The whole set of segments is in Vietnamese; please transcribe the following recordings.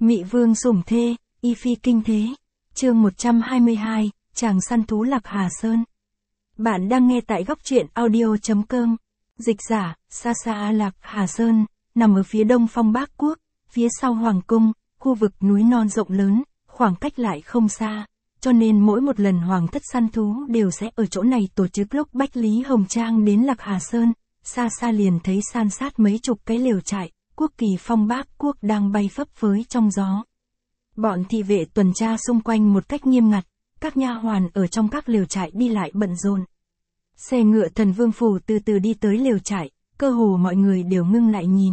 Mị vương sủng thê, y phi kinh thế. Chương 122, chàng săn thú Lạc Hà Sơn. Bạn đang nghe tại góc truyện audio.com. Dịch giả, Sa Lạc Hà Sơn, nằm ở phía đông Phong Bác Quốc, phía sau Hoàng Cung, khu vực núi non rộng lớn, khoảng cách lại không xa, cho nên mỗi một lần Hoàng thất săn thú đều sẽ ở chỗ này tổ chức. Lúc Bách Lý Hồng Trang đến Lạc Hà Sơn, xa xa liền thấy san sát mấy chục cái lều trại, quốc kỳ Phong Bác Quốc đang bay phấp phới trong gió. Bọn thị vệ tuần tra xung quanh một cách nghiêm ngặt, các nha hoàn ở trong các lều trại đi lại bận rộn. Xe ngựa Thần Vương Phủ từ từ đi tới lều trại, cơ hồ mọi người đều ngưng lại nhìn.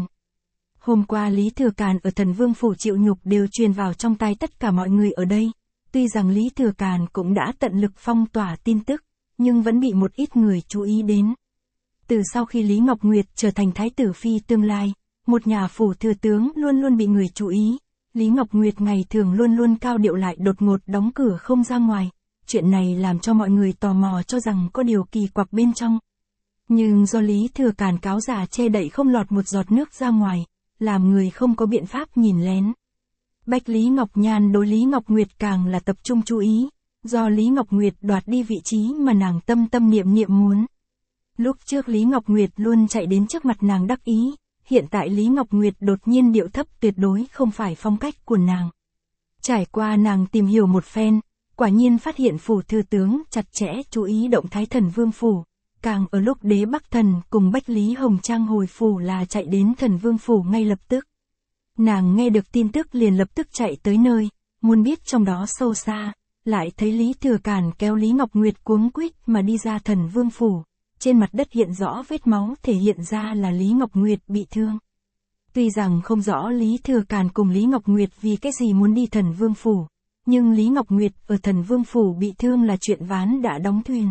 Hôm qua Lý Thừa Càn ở Thần Vương Phủ chịu nhục đều truyền vào trong tai tất cả mọi người ở đây. Tuy rằng Lý Thừa Càn cũng đã tận lực phong tỏa tin tức, nhưng vẫn bị một ít người chú ý đến. Từ sau khi Lý Ngọc Nguyệt trở thành Thái tử Phi tương lai, một nhà phủ thừa tướng luôn luôn bị người chú ý. Lý Ngọc Nguyệt ngày thường luôn luôn cao điệu lại đột ngột đóng cửa không ra ngoài. Chuyện này làm cho mọi người tò mò cho rằng có điều kỳ quặc bên trong. Nhưng do Lý Thừa Càn cáo giả che đậy không lọt một giọt nước ra ngoài, làm người không có biện pháp nhìn lén. Bách Lý Ngọc Nhan đối Lý Ngọc Nguyệt càng là tập trung chú ý, do Lý Ngọc Nguyệt đoạt đi vị trí mà nàng tâm tâm niệm niệm muốn. Lúc trước Lý Ngọc Nguyệt luôn chạy đến trước mặt nàng đắc ý, hiện tại Lý Ngọc Nguyệt đột nhiên điệu thấp tuyệt đối không phải phong cách của nàng. Trải qua nàng tìm hiểu một phen, quả nhiên phát hiện phủ thừa tướng chặt chẽ chú ý động thái Thần Vương Phủ, càng ở lúc Đế Bắc Thần cùng Bách Lý Hồng Trang hồi phủ là chạy đến Thần Vương Phủ ngay lập tức. Nàng nghe được tin tức liền lập tức chạy tới nơi, muốn biết trong đó sâu xa, lại thấy Lý Thừa Càn kéo Lý Ngọc Nguyệt cuống quýt mà đi ra Thần Vương Phủ. Trên mặt đất hiện rõ vết máu thể hiện ra là Lý Ngọc Nguyệt bị thương. Tuy rằng không rõ Lý Thừa Càn cùng Lý Ngọc Nguyệt vì cái gì muốn đi Thần Vương Phủ, nhưng Lý Ngọc Nguyệt ở Thần Vương Phủ bị thương là chuyện ván đã đóng thuyền.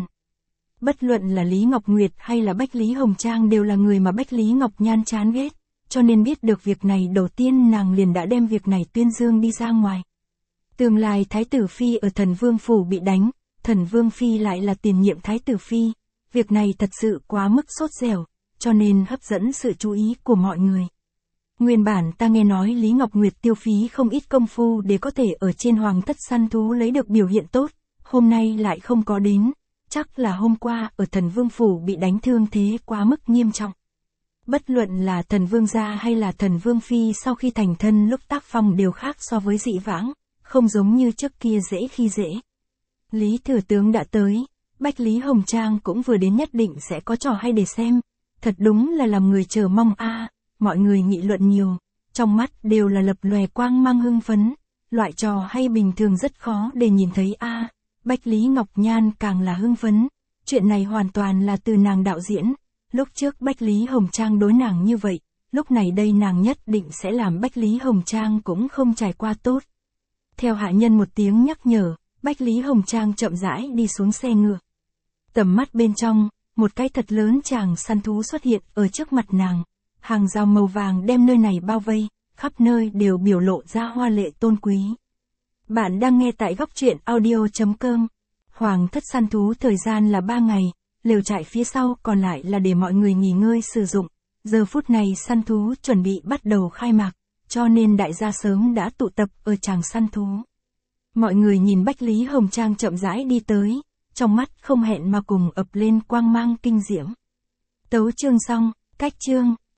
Bất luận là Lý Ngọc Nguyệt hay là Bách Lý Hồng Trang đều là người mà Bách Lý Ngọc Nhan chán ghét, cho nên biết được việc này đầu tiên nàng liền đã đem việc này tuyên dương đi ra ngoài. Tương lai Thái tử Phi ở Thần Vương Phủ bị đánh, Thần Vương Phi lại là tiền nhiệm Thái tử Phi. Việc này thật sự quá mức sốt dẻo, cho nên hấp dẫn sự chú ý của mọi người. Nguyên bản ta nghe nói Lý Ngọc Nguyệt tiêu phí không ít công phu để có thể ở trên Hoàng thất săn thú lấy được biểu hiện tốt, hôm nay lại không có đến, chắc là hôm qua ở Thần Vương Phủ bị đánh thương thế quá mức nghiêm trọng. Bất luận là Thần Vương gia hay là Thần Vương Phi sau khi thành thân lúc tác phong đều khác so với dị vãng, không giống như trước kia dễ khi dễ. Lý Thừa Tướng đã tới. Bách Lý Hồng Trang cũng vừa đến, nhất định sẽ có trò hay để xem. Thật đúng là làm người chờ mong a. Mọi người nghị luận nhiều, trong mắt đều là lập lòe quang mang hưng phấn. Loại trò hay bình thường rất khó để nhìn thấy a. Bách Lý Ngọc Nhan càng là hưng phấn. Chuyện này hoàn toàn là từ nàng đạo diễn. Lúc trước Bách Lý Hồng Trang đối nàng như vậy, lúc này đây nàng nhất định sẽ làm Bách Lý Hồng Trang cũng không trải qua tốt. Theo hạ nhân một tiếng nhắc nhở, Bách Lý Hồng Trang chậm rãi đi xuống xe ngựa. Tầm mắt bên trong, một cái thật lớn chàng săn thú xuất hiện ở trước mặt nàng. Hàng rào màu vàng đem nơi này bao vây, khắp nơi đều biểu lộ ra hoa lệ tôn quý. Bạn đang nghe tại góc truyện audio.com. Hoàng thất săn thú thời gian là 3 ngày, lều trại phía sau còn lại là để mọi người nghỉ ngơi sử dụng. Giờ phút này săn thú chuẩn bị bắt đầu khai mạc, cho nên đại gia sớm đã tụ tập ở tràng săn thú. Mọi người nhìn Bách Lý Hồng Trang chậm rãi đi tới, trong mắt không hẹn mà cùng ập lên quang mang kinh diễm. Tấu chương xong, cách chương.